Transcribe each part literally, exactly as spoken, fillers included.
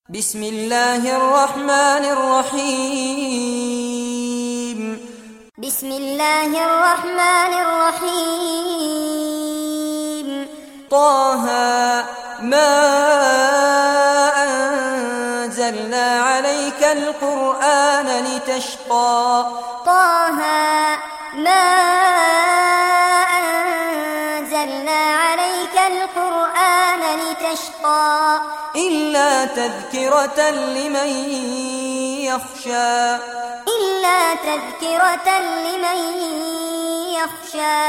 بسم الله الرحمن الرحيم بسم الله الرحمن الرحيم طه ما أنزلنا عليك القرآن لتشقى طه ما أنزلنا عليك القرآن لتشقى إلا تذكرة لمن يخشى إلا تذكرة لمن يخشى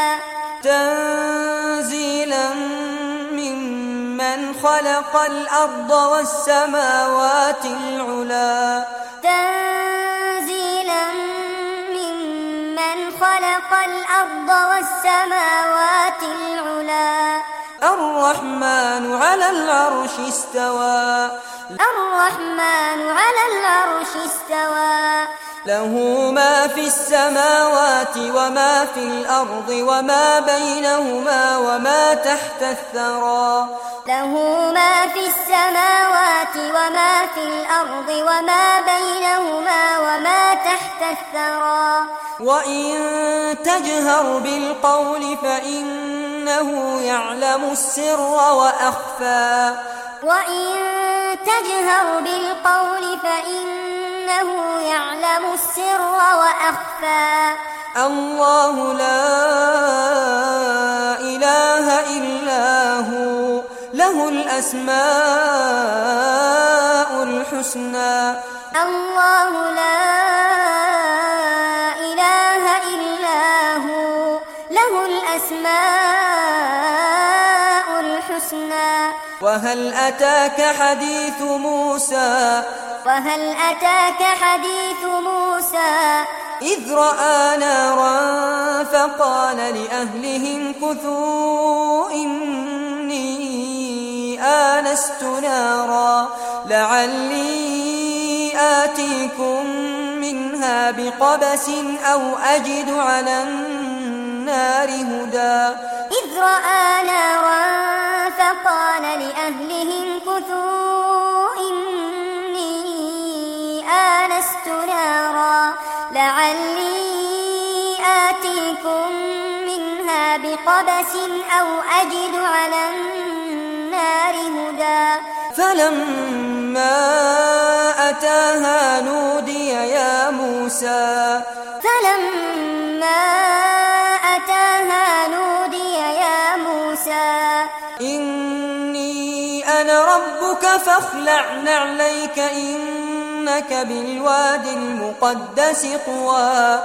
تنزيلا ممن خلق الأرض والسماوات العلا تنزيلا ممن خلق الأرض والسماوات العلا الرحمن على العرش استوى الرحمن على العرش استوى له ما في السماوات وما في الأرض وما بينهما وما تحت الثرى له ما في السماوات وما في الأرض وما بينهما وما تحت الثرى وإن تجهر بالقول فإنه يعلم السر وأخفى وإن تجهر بالقول فإنه يعلم السر وأخفى الله لا إله إلا هو له الأسماء الحسنى الله لا إله إلا هو له الأسماء الحسنى وهل أتاك حديث موسى وهل أتاك حديث موسى إذ رأى نارا فقال لأهلهم كثوا إني آنست نارا لعلي آتيكم منها بقبس أو أجد على النار هدى إذ رأى نارا فقال لأهلهم كثوا إني آنست نارا لعلي آتيكم منها بقبس أو أجد على النار هدى فلما أتاها نودي يا موسى فلما أتاها نودي يا موسى إني أنا ربك فاخلع نعليك إنك بالوادي المقدس طوى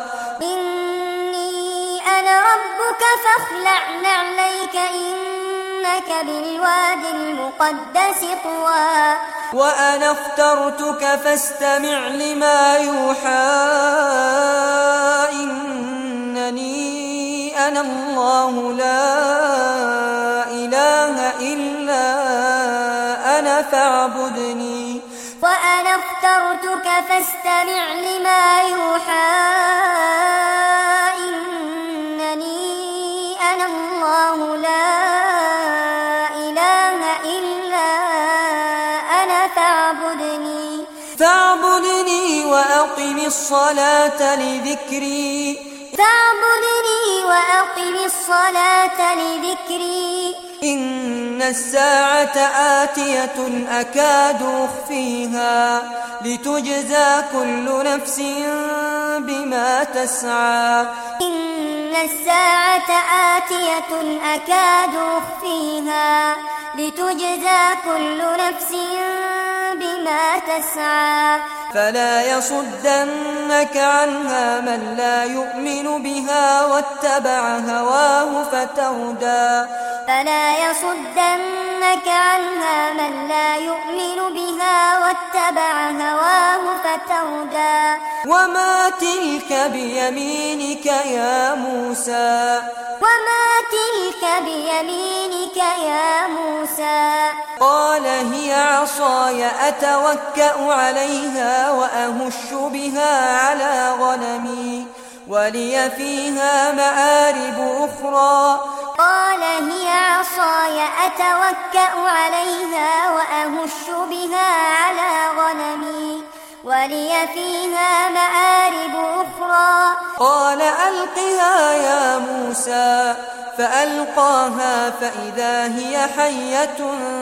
إني أنا ربك فاخلع نعليك إنك بالوادي المقدس طوى وأنا اخترتك فاستمع لما يوحى إنني أنا الله لا إله إلا أنا فاعبدني وأنا اخترتك فاستمع لما يوحى إنني أنا الله لا إله إلا أنا فاعبدني فاعبدني وأقم الصلاة لذكري فاعبدني وأقم الصلاة لذكري إن الساعة آتية أكاد أخفيها لتجزى كل نفس بما تسعى إن الساعة آتية أكاد أخفيها لتجزى كل نفس بما تسعى فلا يصدنك عنها من لا يؤمن بها واتبع هواه فتردى فلا يصدنك عنها من لا يؤمن بها واتبع هواه فتردى وما تلك بيمينك يا موسى وما تلك بيمينك يا موسى قال هي عصاي أتوكأ عليها وأهش بها على غنمي ولي فيها مآرب أخرى قال هي عصاي أتوكأ عليها وأهش بها على ولي فيها مآرب أخرى قال ألقها يا موسى فألقاها فإذا هي حية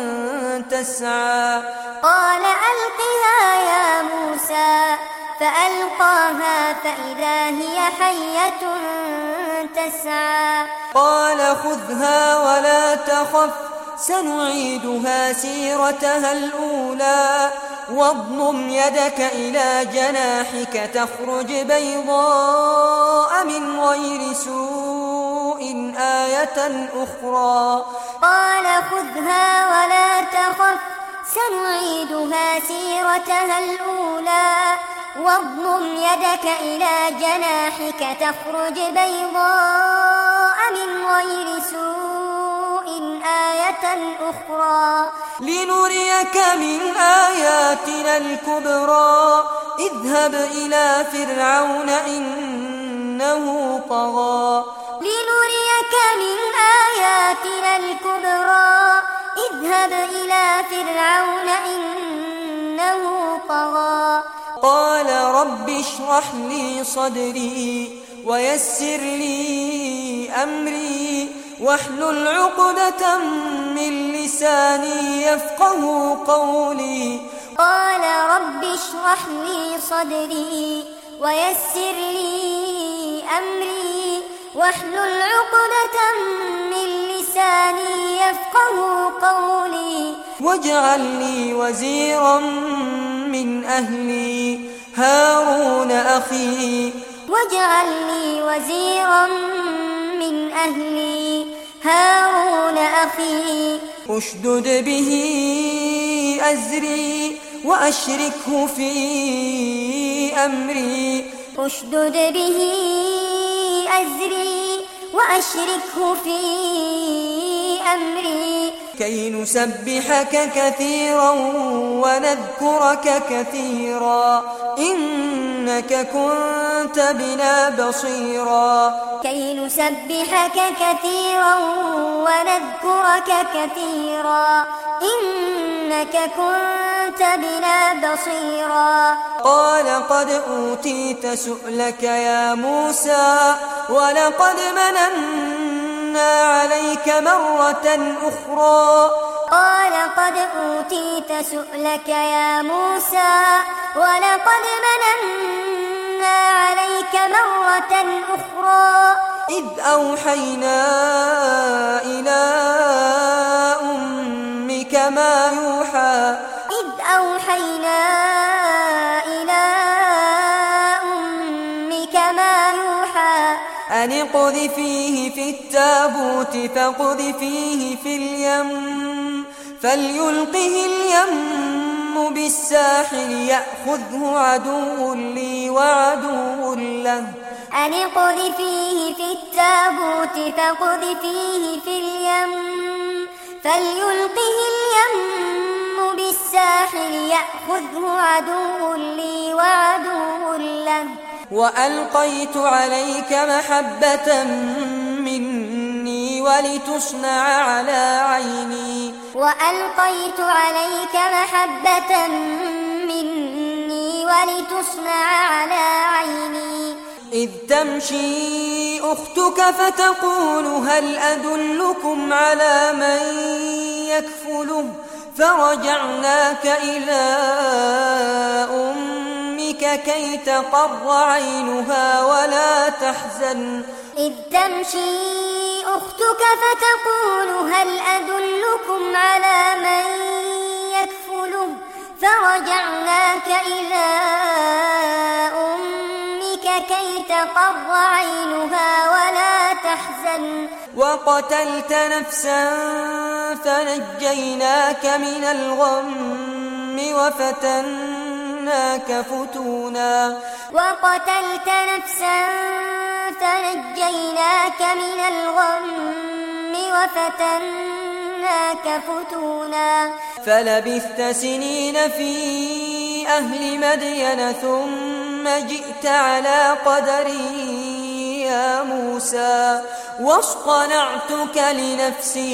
تسعى قال ألقها يا موسى فألقاها فإذا هي حية تسعى قال خذها ولا تخف سنعيدها سيرتها الأولى واضمم يدك إلى جناحك تخرج بيضاء من غير سوء آية أخرى قال خذها ولا تخف سنعيدها سيرتها الأولى واضمم يدك إلى جناحك تخرج بيضاء من غير سوء آية أخرى لنريك من آياتنا الكبرى اذهب إلى فرعون إنه طغى لنريك من آياتنا الكبرى اذهب إلى فرعون إنه طغى قال رب اشرح لي صدري ويسر لي أمري واحلل عقدة من لساني يفقه قولي قال رب اشرح لي صدري ويسر لي أمري واحلل عقدة من لساني يفقه قولي واجعل لي وزيرا من أهلي هارون أخي واجعل لي وزيرا من أهلي هارون أخي اشدد به أزري وأشركه في أمري اشدد به أزري وأشركه في أمري كي نسبحك كثيرا ونذكرك كثيرا إنك كنت بنا بصيرا كي نسبحك كثيرا ونذكرك كثيرا إنك كنت بنا بصيرا قال قد أوتيت سؤلك يا موسى ولقد مننا عليك مرة أخرى قال قد أوتيت سؤلك يا موسى ولقد مننا عليك مرة أخرى إذ أوحينا إلى أمك ما يوحى إذ أوحينا إلى أمك ما يوحى أن اقذفيه في التابوت فاقذفيه في اليم فليلقه اليم بالساحل يأخذه عدو لي وعدو له أن اقذفيه في التابوت فاقذفيه في اليم فليلقه اليم بالساحل يأخذه عدو لي وعدو له وألقيت عليك محبة مني ولتصنع على عيني وألقيت عليك محبة مني ولتصنع على عيني إذ تمشي أختك فتقول هل أدلكم على من يكفله فرجعناك إلى أمك كي تقر عينها ولا تحزن إذ تمشي أختك فتقول هل أدلكم على من يكفله فرجعناك إلى أمك كي تقر عينها ولا تحزن وقتلت نفسا فنجيناك من الغم وفتناك فتونا وقتلت نفسا فنجيناك من الغم وفتناك فتونا فلبثت سنين في أهل مدين ثم جئت على قدري يا موسى واصطنعتك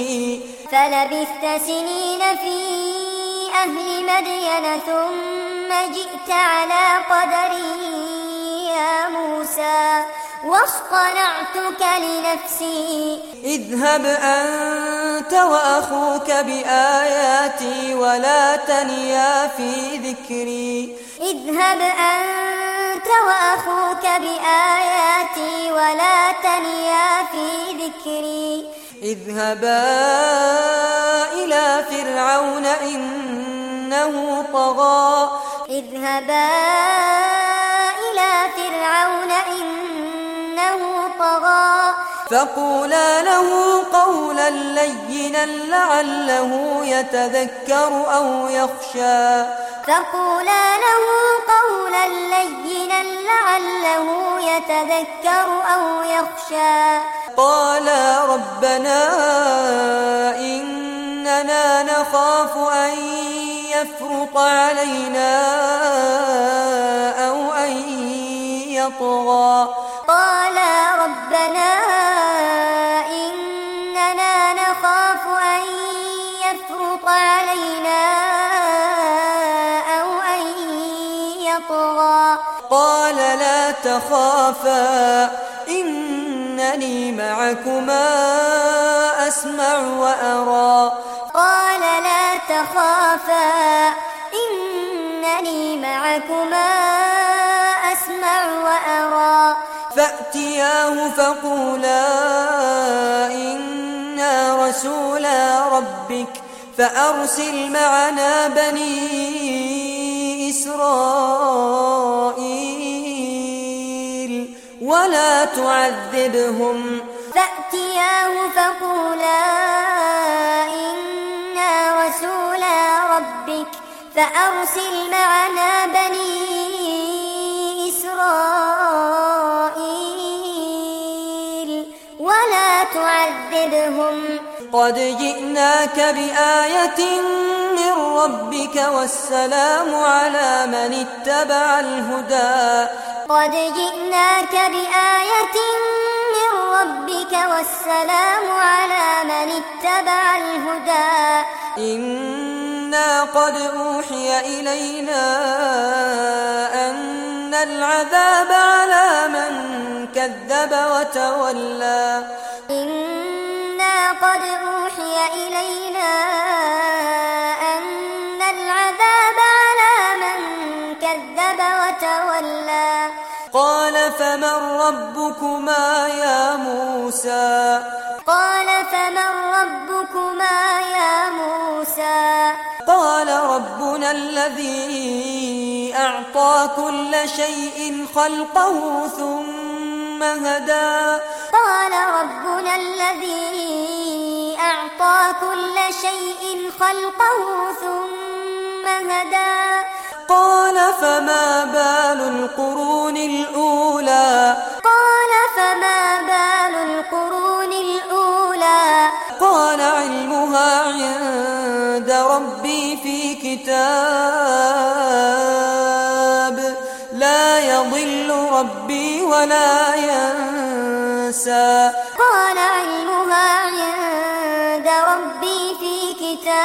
لنفسي فلبثت سنين في أهل مدين ثم جئت على قدري يا موسى واصطنعتك لنفسي اذهب أنت وأخوك بآياتي ولا تنيا في ذكري اذهب أنت وأخوك بآياتي ولا تنيا في ذكري اذهبا إلى فرعون إنه طغى اذهبا إلى فرعون إنه طغى فقولا له قولا لينا لعله يتذكر أو يخشى فقولا له قولا لينا لعله يتذكر أو يخشى قالا ربنا إننا نخاف أن يفرط علينا أو أن يطغى قالا ربنا إننا نخاف أن يفرط علينا أو أن يطغى قال لا تخافا إنني معكما أسمع وأرى قال لا تخافا إنني معكما أسمع وأرى فأتياه فقولا إنا رسولا ربك فأرسل معنا بني إسرائيل ولا تعذبهم فأتياه فقولا إنا رسولا ربك فأرسل معنا بني إسرائيل ولا تعذبهم قد جئناك بآية من ربك والسلام على من اتبع الهدى قد جئناك بآية من ربك والسلام على من اتبع الهدى إنا قد أوحي إلينا أن العذاب على من كذب وتولى إنا قد أوحي إلينا أن العذاب على من كذب وتولى قال فمن ربكما يا موسى قال فمن ربكما يا موسى قال ربنا الذي أعطى كل شيء خلقه ثم هدى قال ربنا الذي أعطى كل شيء خلقه ثم هدى قال فما بال القرون الأولى قال فما بال القرون الأولى قال علمها عند ربي في كتاب لا يضل ربي ولا ينسى قال علمها عند ربي في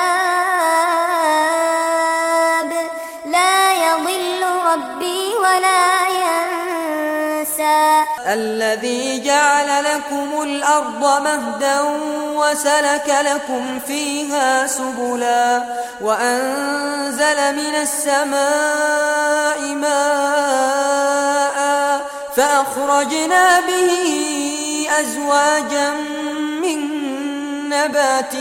كتاب لا يضل ربي ولا ينسى الذي جعل لكم الأرض مهدا وسلك لكم فيها سبلا وأنزل من السماء ماء فأخرجنا به أزواجا من نبات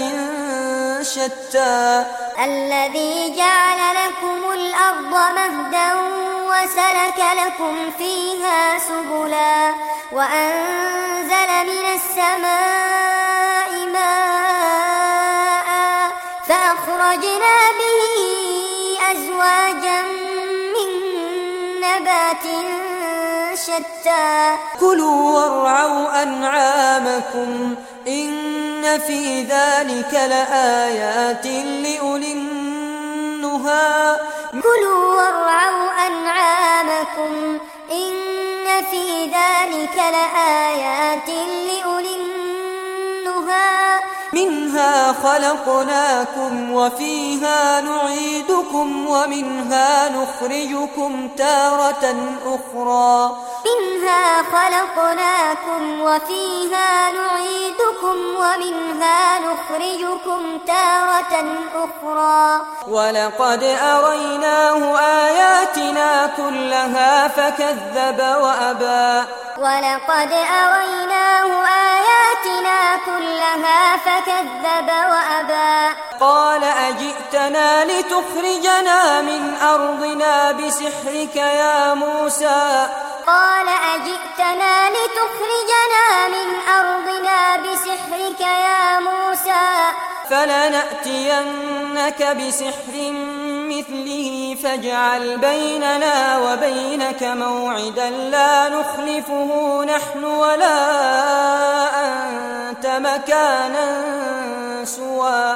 شتى الذي جعل لكم الأرض مهدا وسلك لكم فيها سبلا وأنزل من السماء ماء فأخرجنا به أزواجا من نبات شتى كلوا وارعوا أنعامكم إن في ذلك لآيات لأولي النهى كلوا وارعوا أنعامكم إن في ذلك لآيات لأولي النهى منها خلقناكم وفيها نعيدكم ومنها نخرجكم تارة أخرى منها خلقناكم وفيها نعيدكم ومنها نخرجكم تارة أخرى ولقد أريناه آياتنا كلها فكذب وأبى ولقد أريناه آياتنا كلها فكذب وأبى قال أجئتنا لتخرجنا من أرضنا بسحرك يا موسى قال أجئتنا لتخرجنا من أرضنا بسحرك يا موسى فلنأتينك بسحر مثله فاجعل بيننا وبينك موعدا لا نخلفه نحن ولا أنت مكانا سوى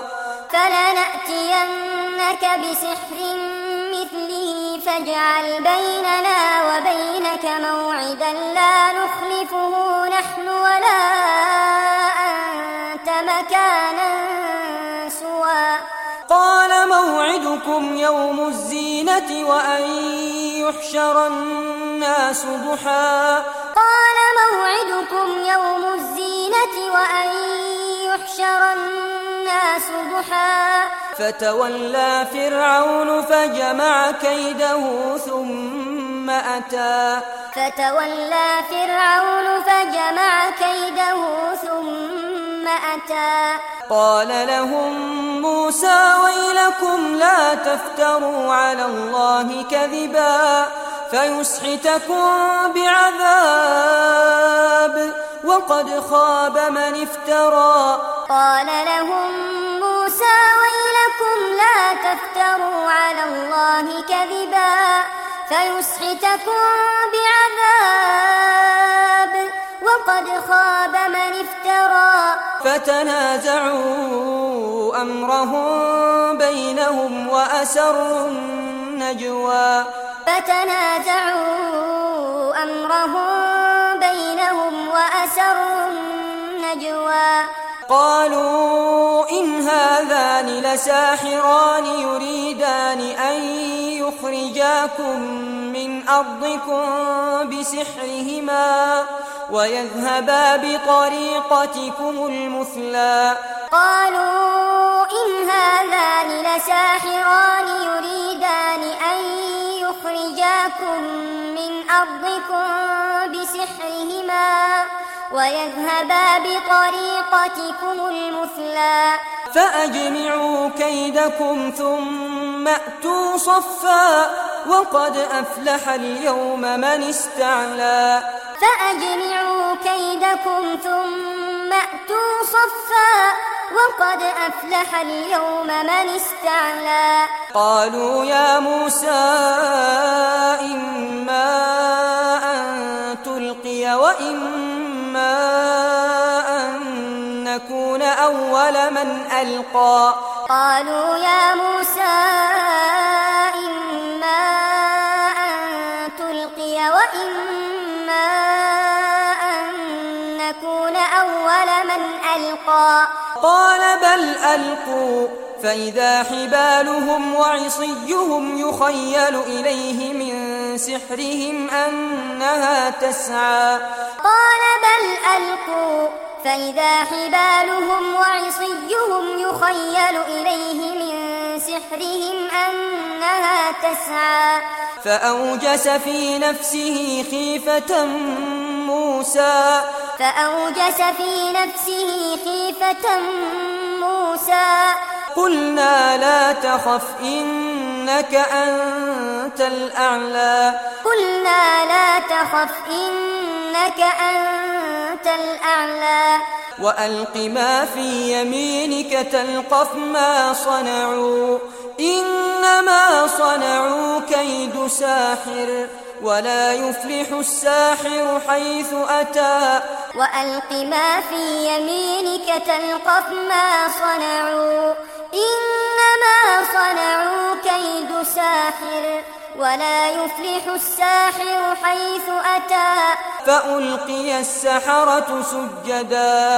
فلنأتينك بسحر مثله فاجعل بيننا وبينك موعدا لا نخلفه نحن ولا أنت مكانا سوى قال موعدكم يوم الزينة وأن يحشر الناس ضحى قال موعدكم يوم الزينة وأن يحشر الناس ضحى فتولى فرعون فجمع كيده ثم أتى فتولى فرعون فجمع كيده ثم أتى قال لهم موسى ويلكم لا تفتروا على الله كذبا فيسحتكم بعذاب وقد خاب من افترى قال لهم موسى ويلكم لا تفتروا على الله كذبا فيسحتكم بعذاب وقد خاب من افترى فتنازعوا أمرهم بينهم وأسروا النجوى فتنازعوا أمرهم بينهم وأسروا النجوى قالوا إن هذان لساحران يريدان أن يخرجاكم من أرضكم بسحرهما ويذهبا بطريقتكم المثلى قالوا إن هذان لساحران يريدان أن يخرجاكم من أرضكم بسحرهما ويذهبا بطريقتكم المثلى فأجمعوا كيدكم ثم أتوا صفا وقد أفلح اليوم من استعلى فأجمعوا كيدكم ثم أتوا صفا وقد أفلح اليوم من استعلى قالوا يا موسى إما أن تلقي وإما أن نكون أول من ألقى قالوا يا موسى إما أن تلقي وإما أن نكون أول من ألقى قال بل ألقوا فإذا حبالهم وعصيهم يخيل إليه من سحرهم أنها تسعى قال بل ألقوا فإذا حبالهم وعصيهم يخيل إليه من سحرهم أنها تسعى فأوجس في نفسه خيفة موسى فأوجس في نفسه خيفة موسى قلنا لا تخف إنك أنت الأعلى قلنا لا تخف إنك أنت الأعلى وألق ما في يمينك تلقف ما صنعوا إنما صنعوا كيد ساحر ولا يفلح الساحر حيث أتى وألق ما في يمينك تلقف ما صنعوا إنما صنعوا كيد ساحر ولا يفلح الساحر حيث أتى فألقي السحرة سجدا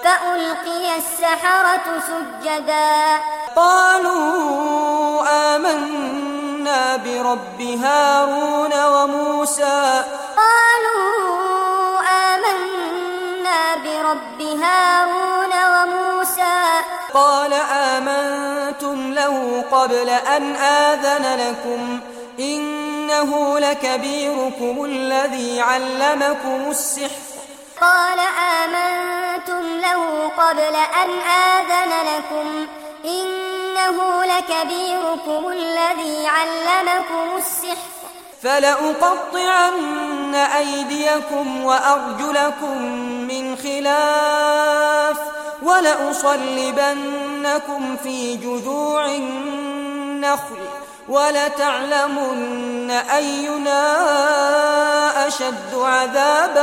فألقي السحرة سجدا قالوا آمنا برب هارون وموسى قالوا آمنا برب هارون وموسى قال آمنتم له قبل أن آذن لكم إنه لكبيركم الذي علمكم السحر قال آمنتم له قبل أن آذن لكم إنه لكبيركم الذي علمكم السحر فلأقطعن أيديكم وأرجلكم من خلاف ولأصلبنكم في جذوع النخل ولتعلمن أينا أشد عذابا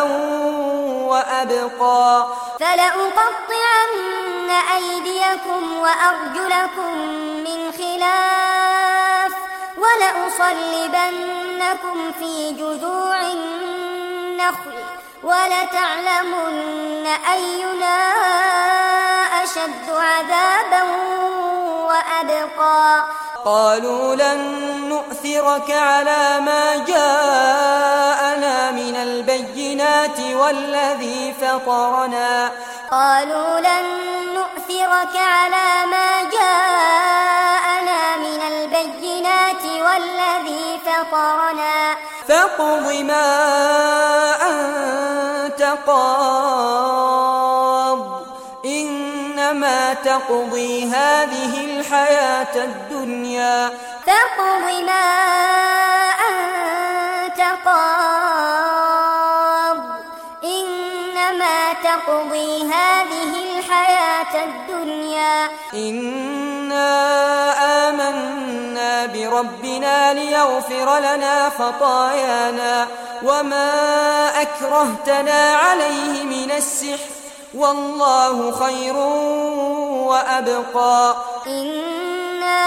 وأبقى فلأقطعن أيديكم وأرجلكم من خلاف ولأصلبنكم في جذوع النخل ولتعلمن أينا أشد عذابا وأبقى قالوا لن نؤثرك على ما جاءنا من البينات والذي فطرنا قالوا لن نؤثرك على ما جاءنا من البينات والذي فطرنا فاقض ما أنت قاض إنما تقضي هذه الحياة الدنيا فاقض ما أنت قاض إنما تقضي هذه الحياة الدنيا إنا آمنا بربنا ليغفر لنا خطايانا وما أكرهتنا عليه من السحر والله خير وأبقى إنا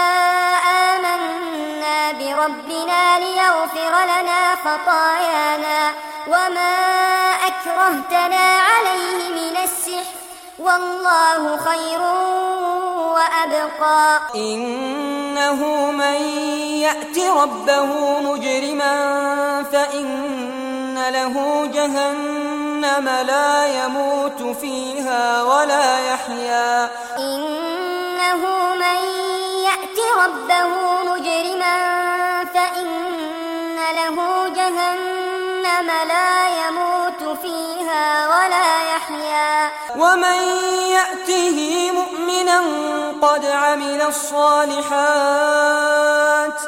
آمنا بربنا ليغفر لنا خطايانا وما أكرهتنا عليه من السحر والله خير وأبقى إنه من يأت ربه مجرما فإن له جهنم لا يموت فيها ولا يحيا إنه من يأت ربه مجرما فإن له جهنم لا يموت فيها ولا يحيا ومن يأته مؤمنا قد عمل الصالحات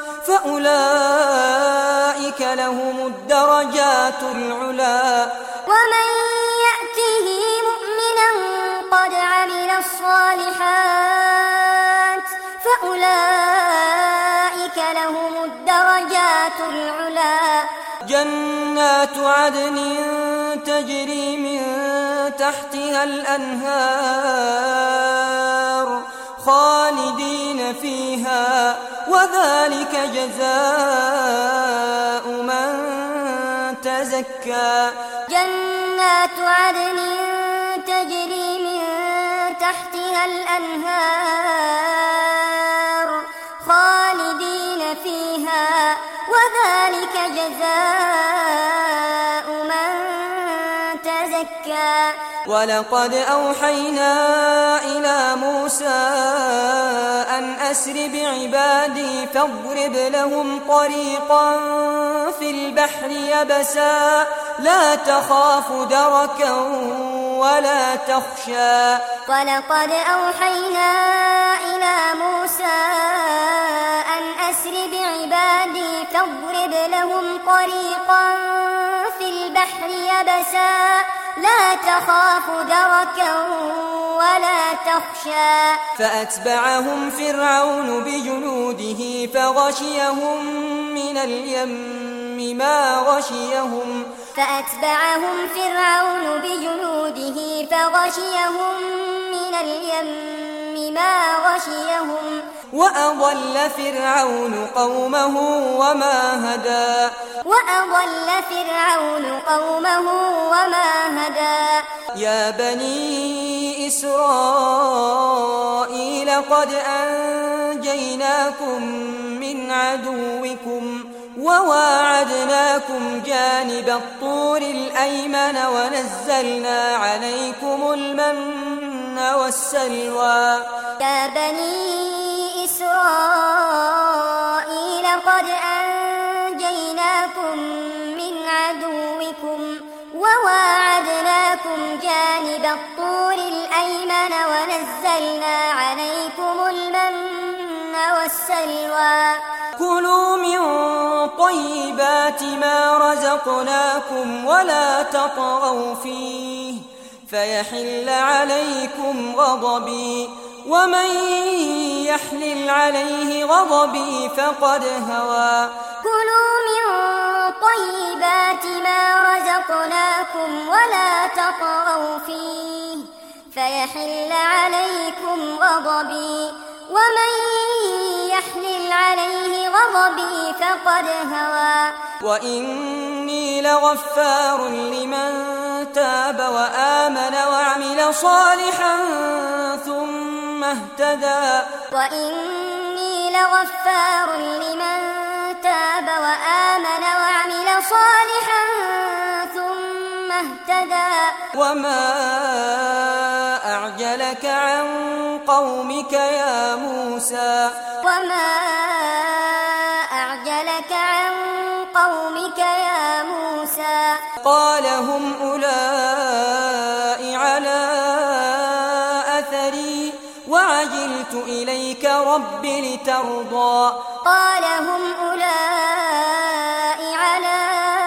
فأولئك لهم الدرجات العلا ومن يأته مؤمنا قد عمل الصالحات فأولئك لهم الدرجات العلا جنات عدن تجري من تحتها الأنهار خالدين فيها وذلك جزاء من تزكى جنات عدن تجري من تحتها الأنهار خالدين فيها وذلك جزاء من تزكى ولقد أوحينا إلى موسى أن أسر بعبادي فاضرب لهم طريقا في البحر يبسا لا تخاف دركا ولا تخشى ولقد أوحينا إلى موسى أن أسر بعبادي فاضرب لهم طريقا في البحر يبسا لا تخاف دركا ولا تخشى فأتبعهم فرعون بجنوده فغشيهم من اليم ما غشيهم فأتبعهم فرعون بجنوده فغشيهم من اليم ما غشيهم وأضل فرعون قومه وما هدى وأضل فرعون قومه وما هدى يا بني إسرائيل قد أنجيناكم من عدوكم وواعدناكم جانب الطور الأيمن ونزلنا عليكم المن والسلوى يا بني إسرائيل قد أنجيناكم من عدوكم وواعدناكم جانب الطور الأيمن ونزلنا عليكم المن والسلوى كلوا من طيبات ما رزقناكم ولا تطغوا فيه فيحل عليكم غضبي ومن يحلل عليه غضبي فقد هوى كلوا من طيبات ما رزقناكم ولا تطغوا فيه فيحل عليكم غضبي ومن يحلل عليه غضبي فقد هوى وإني لغفار لمن تاب وآمن وعمل صالحا ثم اهتدى وإني لغفار لمن تاب وآمن وعمل صالحا ثم اهتدى وما أعجلك عن قومك يا موسى وما أعجلك عن قومك يا موسى قال هم أولئك على أثري وعجلت إليك رب لترضى قال هم أولئك على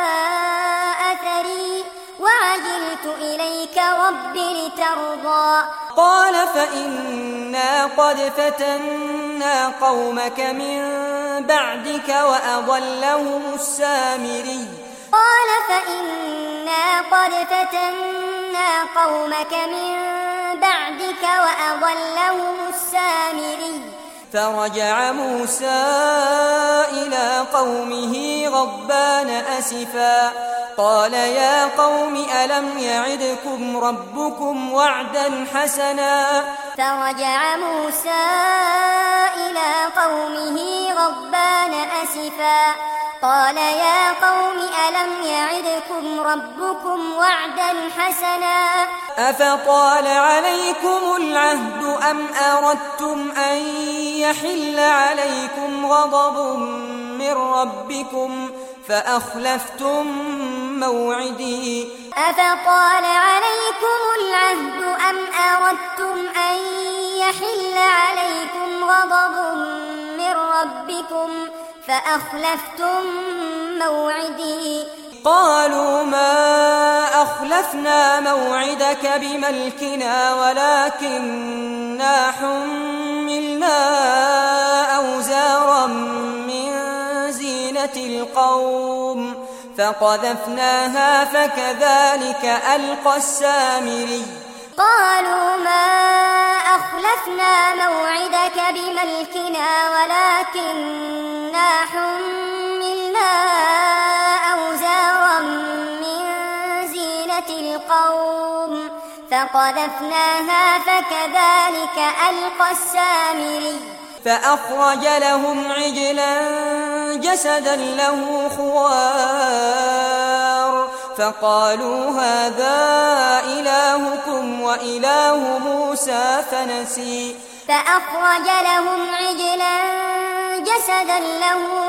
أثري وعجلت إليك رب لترضى قال فإنا قد فتنا قومك من بعدك وأضلهم السامري قال فإنا قد فتنا قومك من بعدك وأضلهم السامري فرجع موسى إلى قومه غضبان أسفا قال يا قوم ألم يعدكم ربكم وعدا حسنا فرجع موسى إلى قومه غضبان أسفا قال يا قوم ألم يعدكم ربكم وعدا حسنا أفطال عليكم العهد أم أردتم أن يحل عليكم غضب من ربكم فأخلفتم موعدي أفطال عليكم العهد أم أردتم أن يحل عليكم غضب من ربكم فأخلفتم موعدي قالوا ما أخلفنا موعدك بملكنا ولكننا حملنا أوزارا من زينة القوم فقذفناها فكذلك ألقى السامري قالوا ما أخلفنا موعدك بملكنا ولكننا حملنا أوزارا من زينة القوم فقذفناها فكذلك ألقى السامري فأخرج لهم عجلا جسدا له خوار فقالوا هذا إلهكم وإله موسى فنسي فأخرج لهم عجلا جسدا له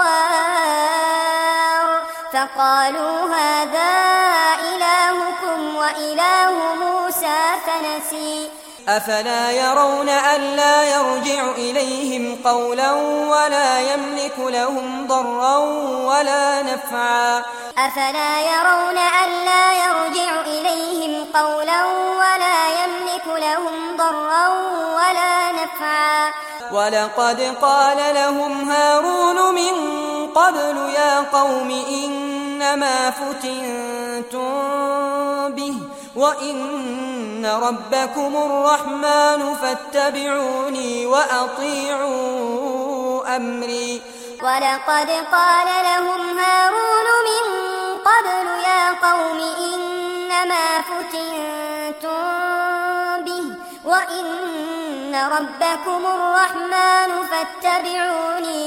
خوار فقالوا هذا إلهكم وإله موسى فنسي أفلا يرون ألا يرجع إليهم قولا ولا يملك لهم ضرا ولا نفعا أفلا يرون ألا يرجع إليهم قولا ولا يملك لهم ضرا ولا نفعا ولقد قال لهم هارون من قبل يا قوم إنما فتنتم به وإن ربكم الرحمن فاتبعوني وأطيعوا أمري. ولقد قال لهم هارون من قبل يا قوم إنما فتنتم به وإن ربكم الرحمن فاتبعوني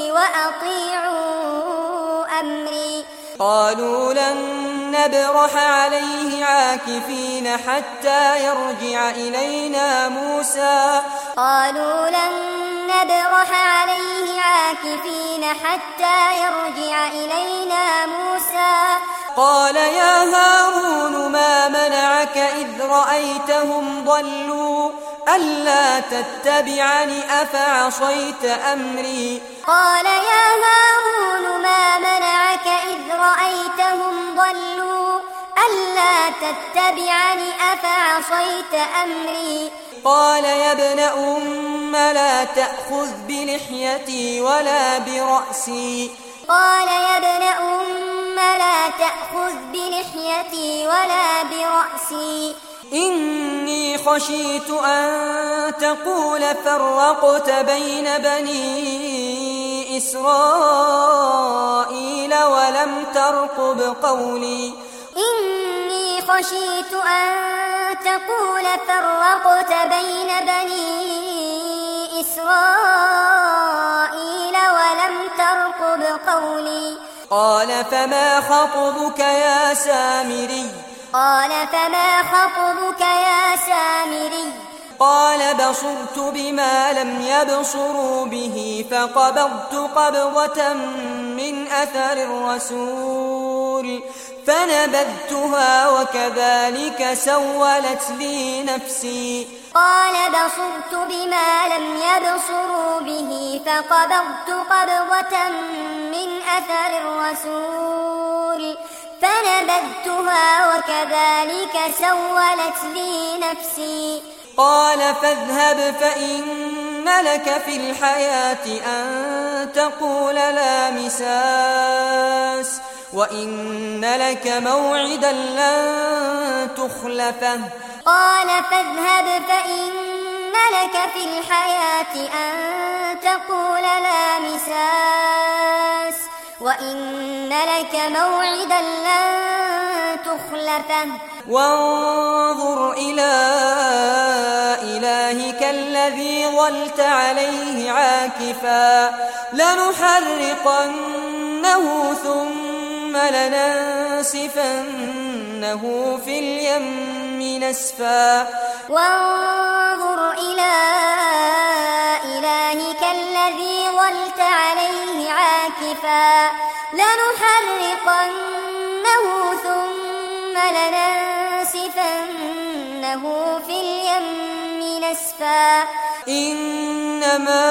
وأطيعوا أمري. قالوا لن نبرح عليه عاكفين حتى يرجع إلينا موسى قالوا لن نبرح عليه عاكفين حتى يرجع إلينا موسى قال يا هارون ما منعك إذ رأيتهم ضلوا ألا تتبعني أفعصيت أمري. قال يا هارون ما منعك إذ رأيتهم ضلوا ألا تتبعني أفعصيت أمري. قال يا ابن أم لا تأخذ بلحيتي ولا برأسي قال يا ابن أم لا تأخذ بلحيتي ولا برأسي إني خشيت أن تقول فرقت بين بني إسرائيل ولم ترقب قولي. إني خشيت أن تقول فرقت بين بني إسرائيل ولم ترقب قولي. قال فما خطبك يا سامري قال فما خطبك يا سامري قال بصرت بما لم يبصروا به فقبضت قبضة من أثر الرسول فنبذتها وكذلك سولت لي نفسي. قال بصرت بما لم يبصروا به فقبضت قبضة من أثر الرسول فنبذتها وكذلك سولت لي نفسي. قال فاذهب فإن لك في الحياة أن تقول لا مساس وإن لك موعدا لن تخلفه. قال فاذهب فإن لك في الحياة أن تقول لا مساس وإن لك موعدا لن تخلفه. وانظر إلى إلهك الذي ظلت عليه عاكفا لنحرقنه ثم لننسفنه في اليم نسفا. وانظر إلى إلهك الذي ظلت عليه عاكفا لنحرقنه ثم لننسفنه في اليم نسفا. إنما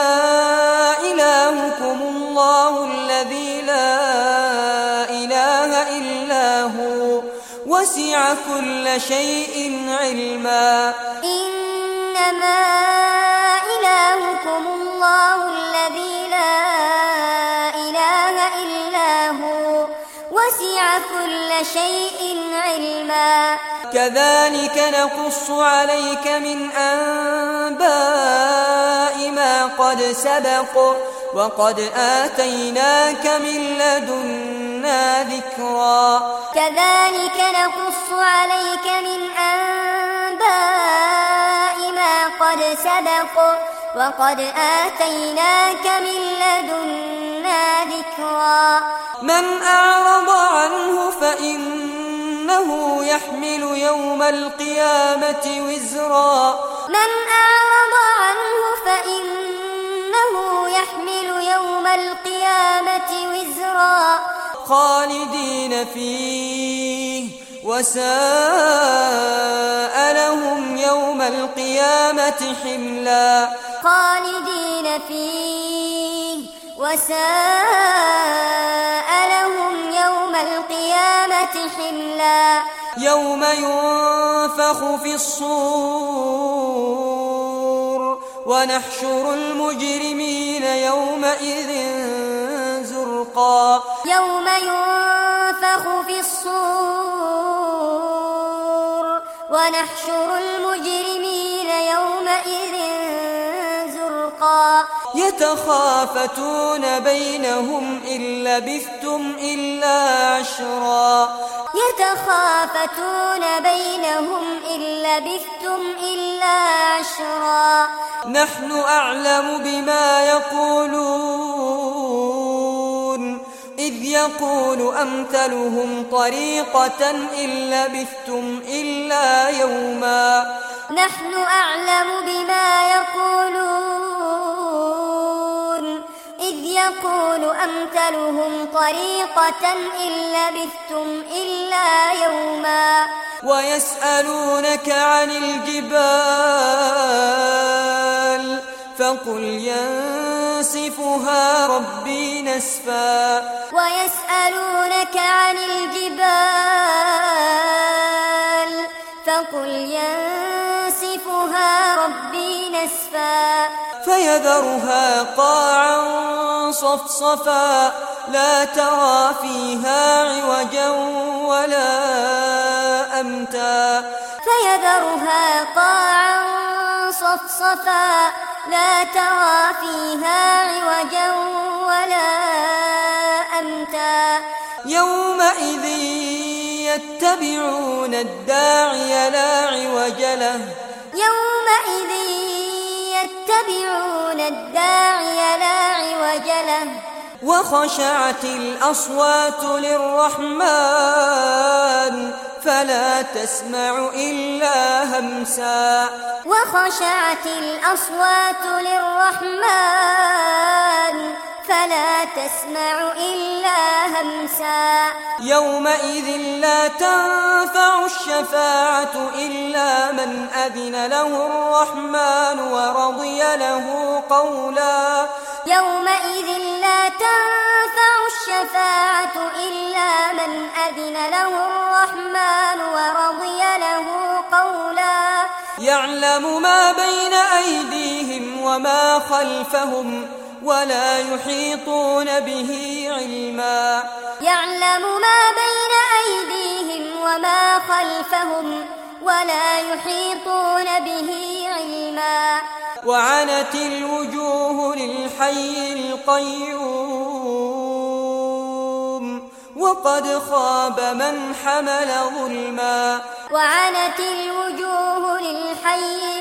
إلهكم الله الذي لا إله إلا هو وسع كل شيء علما. إنما إلهكم الله الذي لا إله إلا هو وسع كل شيء علما. كذلك نقص عليك من أنباء ما قد سبق وقد آتيناك من لدنا ذكرا. كذلك نقص عليك من أنباء ما قد سبق وقد آتيناك من لدنا ذكرا. من أعرض عنه فإنه يحمل يوم القيامة وزرا. من أعرض عنه فإنه يحمل يوم القيامة وزرا. خالدين فيه وساء لهم يوم القيامة حملا. خالدين فيه وساء لهم يوم القيامة حملا. يوم ينفخ في الصور ونحشر المجرمين يومئذ زرقا. يوم ينفخ في الصور ونحشر المجرمين يومئذ زرقا يتخافتون بينهم إن لبثتم إلا عشرا يتخافتون بينهم إن لبثتم إلا عشرا نحن أعلم بما يقولون إذ يقول أمثلهم طريقة إن لبثتم إلا يوما نحن أعلم بما يقولون إذ يقول أمثلهم طريقة إن لبثتم إلا يوما ويسألونك عن الجبال فقل ينسفها ربي نسفا ويسألونك عن الجبال فقل ينسفها ربي نسفا فيذرها قاعا صفصفا لا ترى فيها عوجا ولا أمتا فيذرها قاعا صفصفا لا ترى فيها عوجا ولا أمتا يومئذ يتبعون الداعي لا عوج له يومئذ يتبعون الداعي لا عوج له وخشعت الأصوات للرحمن فلا تسمع إلا همسا وخشعت الأصوات للرحمن فلا تسمع إلا همسا يومئذ لا تنفع الشفاعة إلا من أذن له الرحمن ورضي له قولا يومئذ لا تنفع الشفاعة إلا من أذن له الرحمن ورضي له قولا يعلم ما بين أيديهم وما خلفهم ولا يحيطون به علما يعلم ما بين أيديهم وما خلفهم ولا يحيطون به علما وعنت الوجوه للحي القيوم وقد خاب من حمل ظلما وعنت الوجوه للحي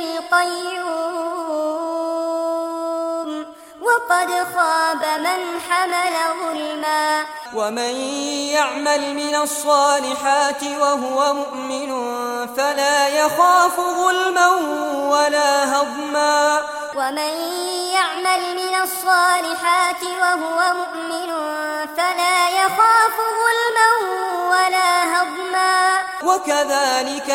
القيوم وقد خاب من حمل ظلما ومن يعمل من الصالحات وهو مؤمن فلا يخاف ظلما ولا هضما ومن يعمل من الصالحات وهو مؤمن فلا يخاف ظلما ولا هضما وكذلك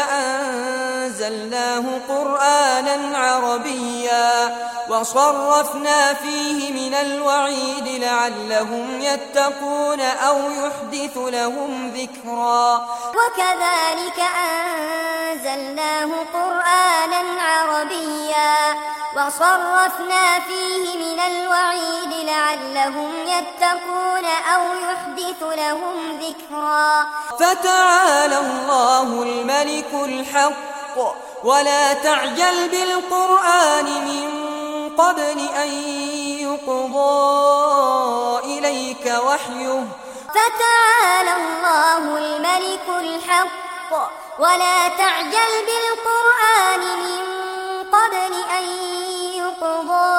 أنزلناه قرآنا عربيا وصرفنا فيه من الوعيد لعلهم يتقون أو يحدث لهم ذكرا وكذلك أنزلناه قرآنا عربيا وصرفنا فيه من الوعيد لعلهم يتقون أو يحدث لهم ذكرا فتعالى الله الملك الحق ولا تعجل بالقرآن من قبل أن يقضى إليك وحيه فتعالى الله الملك الحق ولا تعجل بالقرآن من قبل أن يقضى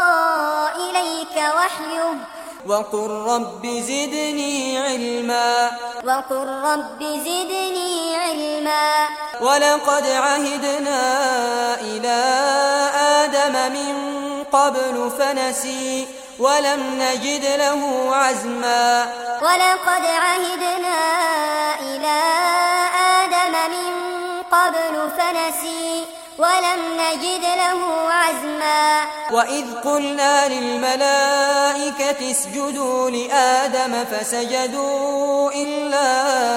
إليك وحيه وقل رب زدني علما وقل رب زدني علما ولقد عهدنا إلى آدم من قبل فنسي ولم نجد له عزما ولقد عهدنا إلى آدم من قبل فنسي ولم نجد له عزما وإذ قلنا للملائكة اسجدوا لآدم فسجدوا إلا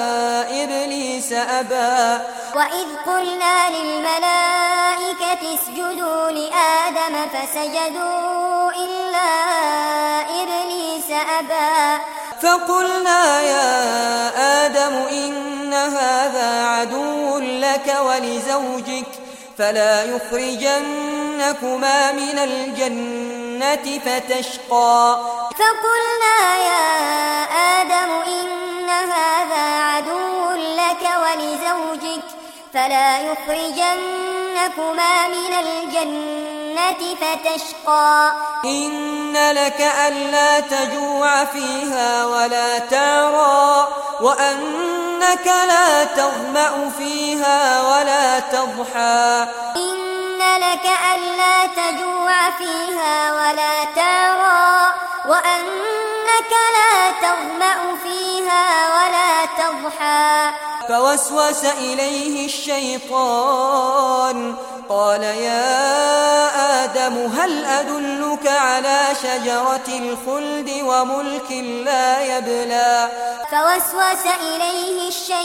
إبليس أبى وإذ قلنا للملائكة اسجدوا لآدم فسجدوا إلا إبليس أبى فقلنا يا آدم إن هذا عدو لك لك ولزوجك فلا يخرجنكما من الجنة فتشقى فقلنا يا آدم إن هذا عدو لك ولزوجك فلا يخرجنكما من الجنة فتشقى إن لك ألا تجوع فيها ولا تعرى وأنك لا تظمأ فيها ولا تضحى إن لك ألا تجوع فيها ولا تعرى وأنك لا تظمأ فيها ولا تضحى فوسوس إليه الشيطان قال يا آدم هل أدلك على شجرة الخلد وملك لا يبلى فوسوس إليه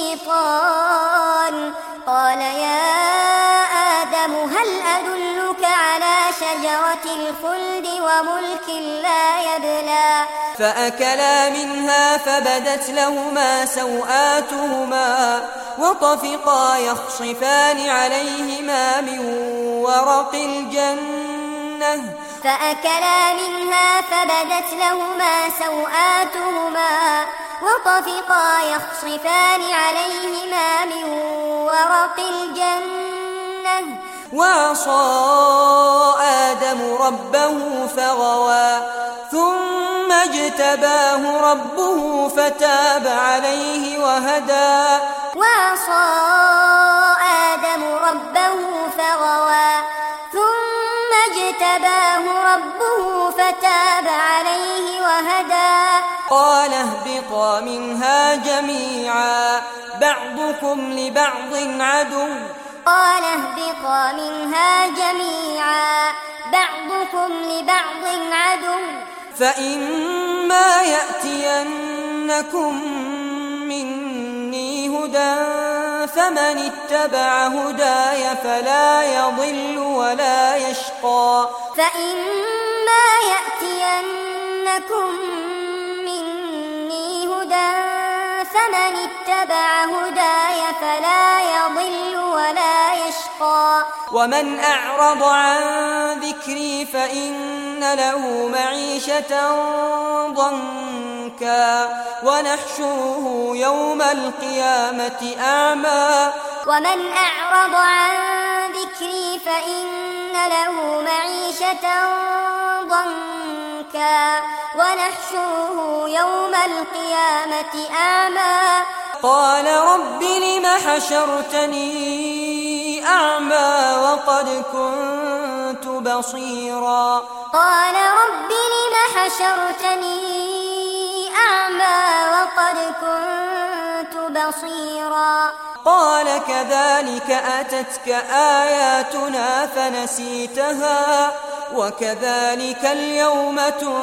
الشيطان قال يا آدم هل أدلك على شجرة الخلد وملك لا يبلى فأكلا منها فبدت لهما سوآتهما وطفقا يخصفان عليهما من ورق الجنة فأكلا منها فبدت لهما سوآتهما وطفقا يخصفان عليهما من ورق الجنة وعصى آدم ربه فغوى ثم اجتباه ربه فتاب عليه وهدى وعصى آدم ربه فغوى ثم اجتباه ربه فتاب عليه وهدى قال اهبطا منها جميعا بعضكم لبعض عدو قال اهبطا منها جميعا بعضكم لبعض عدو فإما يأتينكم مني هدى فمن اتبع هداي فلا يضل ولا يشقى فإما يأتينكم مني هدى فمن اتبع هداي فلا يضل ولا يشقى ومن أعرض عن ذكري فإن له معيشة ضنكا ونحشره يوم القيامة أعمى ومن أعرض عن ذكري فإن له معيشة ضنكا ونحشره يوم القيامة أعمى قال رب لم حشرتني أعمى وقد كنت بصيرا قال رب لم حشرتني أعمى وقد كنت بصيرا قال كذلك أتتك آياتنا فنسيتها وكذلك اليوم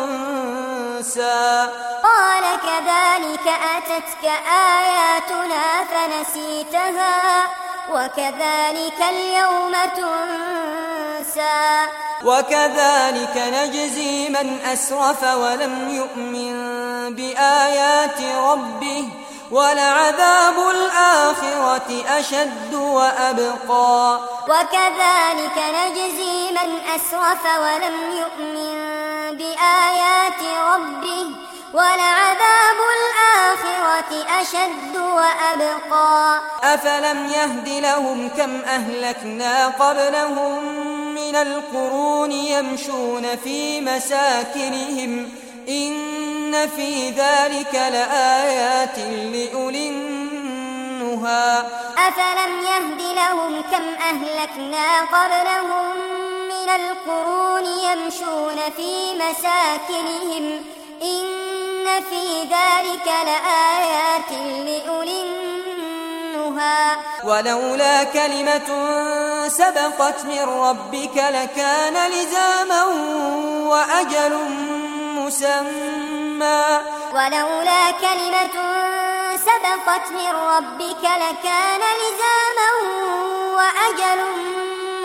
تنسى قال كذلك أتتك آياتنا فنسيتها وكذلك اليوم تنسى وكذلك نجزي من أسرف ولم يؤمن بآيات ربه ولعذاب الآخرة أشد وأبقى وكذلك نجزي من أسرف ولم يؤمن بآيات ربه ولعذاب الآخرة أشد وأبقى أفلم يهد لهم كم أهلكنا قبلهم من القرون يمشون في مساكنهم إن في ذلك لآيات لأولي النهى أفلم يهد لهم كم أهلكنا قبلهم من القرون يمشون في مساكنهم إن في ذلك لآيات لأولي النهى ولولا كلمة سبقت من ربك لكان لزاما وأجل مسمى ولولا كلمة سبقت من ربك لكان لزاما وأجل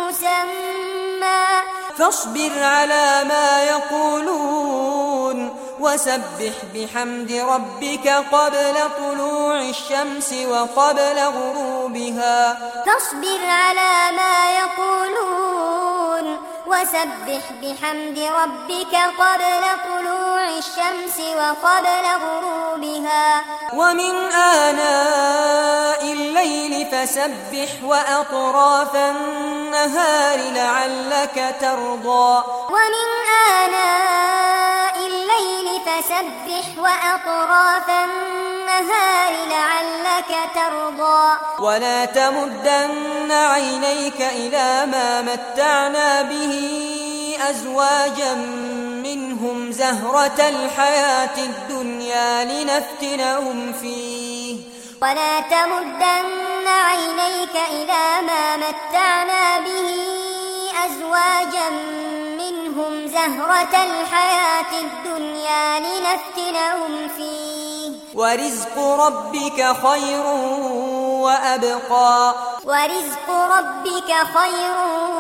مسمى فاصبر على ما يقولون وسبح بحمد ربك قبل طلوع الشمس وقبل غروبها فاصبر على ما يقولون وسبح بحمد ربك قبل طلوع الشمس وقبل غروبها ومن آناء الليل فسبح وأطراف النهار لعلك ترضى ومن آناء الليل فسبح وأطراف النهار لعلك ترضى ولا تمدن عينيك إلى ما متعنا به أزواجا منهم زهرة الحياة الدنيا لنفتنهم فيه ولا تمدن عينيك إلى ما متعنا به أزواجا منهم زهرة الحياة الدنيا لنفتنهم فيه ورزق ربك خير وأبقى ورزق ربك خير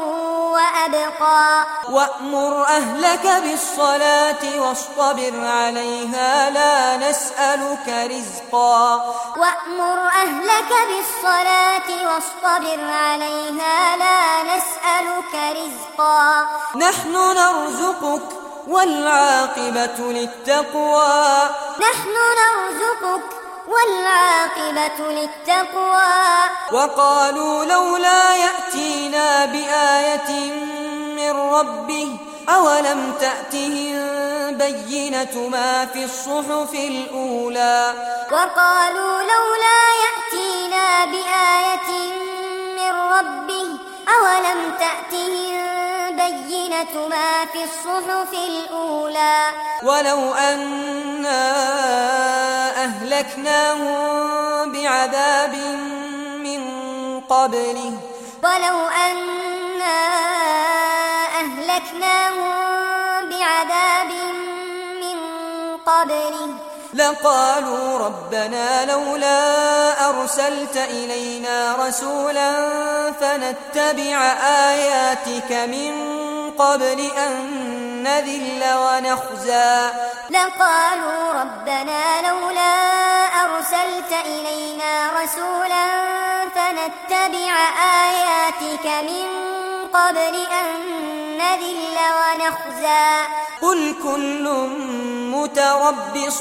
وأبقى وأمر أهلك بالصلاة واصطبر عليها لا نسألك رزقا وأمر أهلك بالصلاة واصطبر عليها لا نسألك رزقا نحن نرزقك والعاقبة للتقوى نحن نرزقك والعاقبة للتقوى وقالوا لولا يأتينا بآية من ربه أولم تأتهم بينة ما في الصحف الأولى وقالوا لولا يأتينا بآية من ربه أولم تأتهم بينة ما في الصحف الأولى ولو أنا أهلكناهم بعذاب من قبله ولو أنا أهلكناهم بعذاب من قبله لقالوا ربنا لولا أرسلت إلينا رسولا فنتبع آياتك من قبل أن نذل ونخزى لقالوا ربنا لولا أرسلت إلينا رسولا فنتبع آياتك من قبل أن نذل ونخزى قل كل متربص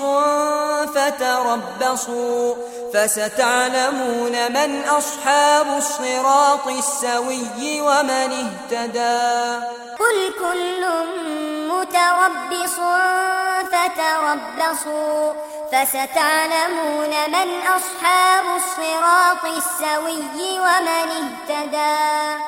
فتربصوا فستعلمون من أصحاب الصراط السوي ومن اهتدى قل كل متربص فتربصوا فستعلمون من أصحاب الصراط السوي ومن اهتدى